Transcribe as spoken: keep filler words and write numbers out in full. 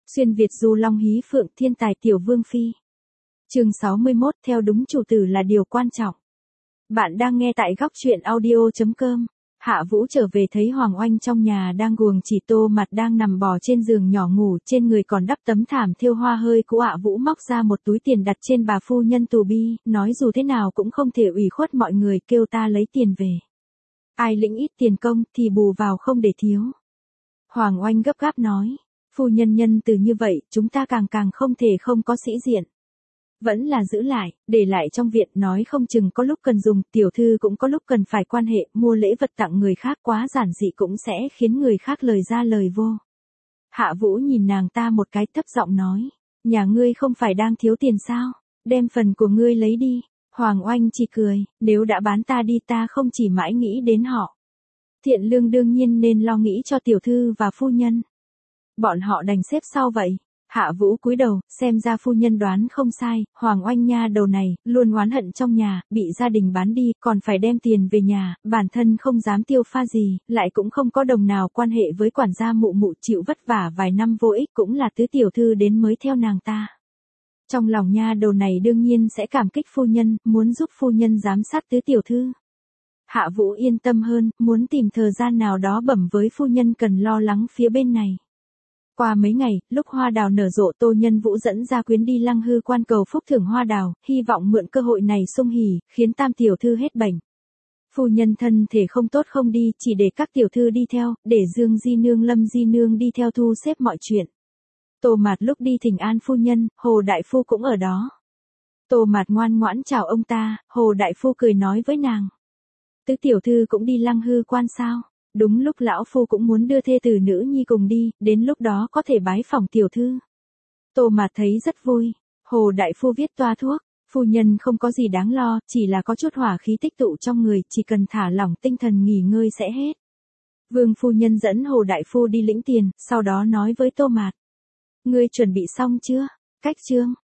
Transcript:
Xuyên Việt du long hí phượng thiên tài tiểu vương phi. Chương sáu mươi mốt theo đúng chủ tử là điều quan trọng. Bạn đang nghe tại góc truyện audio chấm com. Hạ Vũ trở về thấy Hoàng Oanh trong nhà đang guồng chỉ Tô Mặt đang nằm bò trên giường nhỏ ngủ, trên người còn đắp tấm thảm thêu hoa hơi cũ. Hạ Vũ móc ra một túi tiền đặt trên bà phu nhân tù bi, nói dù thế nào cũng không thể ủy khuất mọi người, kêu ta lấy tiền về. Ai lĩnh ít tiền công thì bù vào không để thiếu. Hoàng Oanh gấp gáp nói, phu nhân nhân từ như vậy, chúng ta càng càng không thể không có sĩ diện. Vẫn là giữ lại, để lại trong viện, nói không chừng có lúc cần dùng, tiểu thư cũng có lúc cần phải quan hệ, mua lễ vật tặng người khác quá giản dị cũng sẽ khiến người khác lời ra lời vô. Hạ Vũ nhìn nàng ta một cái, thấp giọng nói, nhà ngươi không phải đang thiếu tiền sao, đem phần của ngươi lấy đi. Hoàng Oanh chỉ cười, nếu đã bán ta đi ta không chỉ mãi nghĩ đến họ. Thiện lương đương nhiên nên lo nghĩ cho tiểu thư và phu nhân. Bọn họ đành xếp sau vậy. Hạ Vũ cúi đầu, xem ra phu nhân đoán không sai, Hoàng Oanh nha đầu này, luôn oán hận trong nhà, bị gia đình bán đi, còn phải đem tiền về nhà, bản thân không dám tiêu pha gì, lại cũng không có đồng nào quan hệ với quản gia mụ mụ, chịu vất vả vài năm vô ích, cũng là tứ tiểu thư đến mới theo nàng ta. Trong lòng nha đầu này đương nhiên sẽ cảm kích phu nhân, muốn giúp phu nhân giám sát tứ tiểu thư. Hạ Vũ yên tâm hơn, muốn tìm thời gian nào đó bẩm với phu nhân cần lo lắng phía bên này. Qua mấy ngày, lúc hoa đào nở rộ, Tô Nhân Vũ dẫn gia quyến đi Lăng Hư quan cầu phúc thưởng hoa đào, hy vọng mượn cơ hội này sung hỉ, khiến tam tiểu thư hết bệnh. Phu nhân thân thể không tốt không đi, chỉ để các tiểu thư đi theo, để Dương Di Nương Lâm Di Nương đi theo thu xếp mọi chuyện. Tô Mạt lúc đi thỉnh an phu nhân, Hồ Đại Phu cũng ở đó. Tô Mạt ngoan ngoãn chào ông ta, Hồ Đại Phu cười nói với nàng. Tứ tiểu thư cũng đi Lăng Hư quan sao? Đúng lúc lão phu cũng muốn đưa thê tử nữ nhi cùng đi, đến lúc đó có thể bái phỏng tiểu thư. Tô Mạt thấy rất vui. Hồ Đại Phu viết toa thuốc, phu nhân không có gì đáng lo, chỉ là có chút hỏa khí tích tụ trong người, chỉ cần thả lỏng tinh thần nghỉ ngơi sẽ hết. Vương phu nhân dẫn Hồ Đại Phu đi lĩnh tiền, sau đó nói với Tô Mạt. Ngươi chuẩn bị xong chưa? Cách chương.